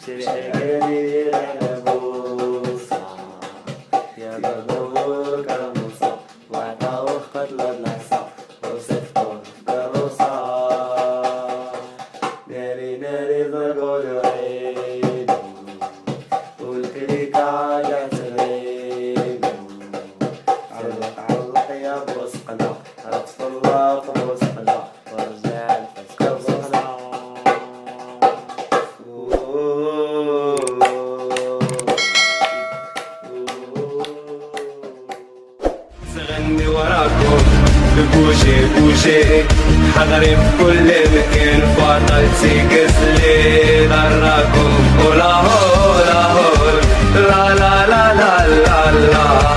شجري البوصة يا بدور كرموسة وعطاوه قتل العصا وصفته كروسة ناري ناري ضرقوا عيد والكريكة عادة تغيب علق يا بوسقنا عطف الله بوسقنا ورجع الفسكة بوسقنا سغني وراكم ببوشي بوشي حضري في كل مكان فاطلتي كسلي دراكم ولا هو لا هو لا لا لا لا لا لا